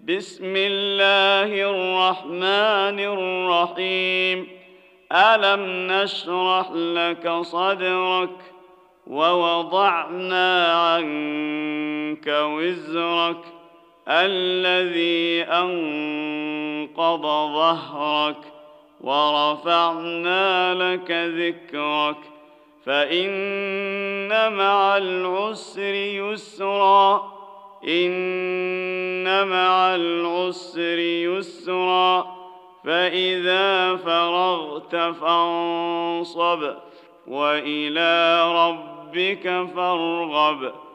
بسم الله الرحمن الرحيم. ألم نشرح لك صدرك ووضعنا عنك وزرك الذي أنقض ظهرك ورفعنا لك ذكرك فإن مع العسر يسرا إن مع العسر يسرا فإذا فرغت فانصب وإلى ربك فارغب.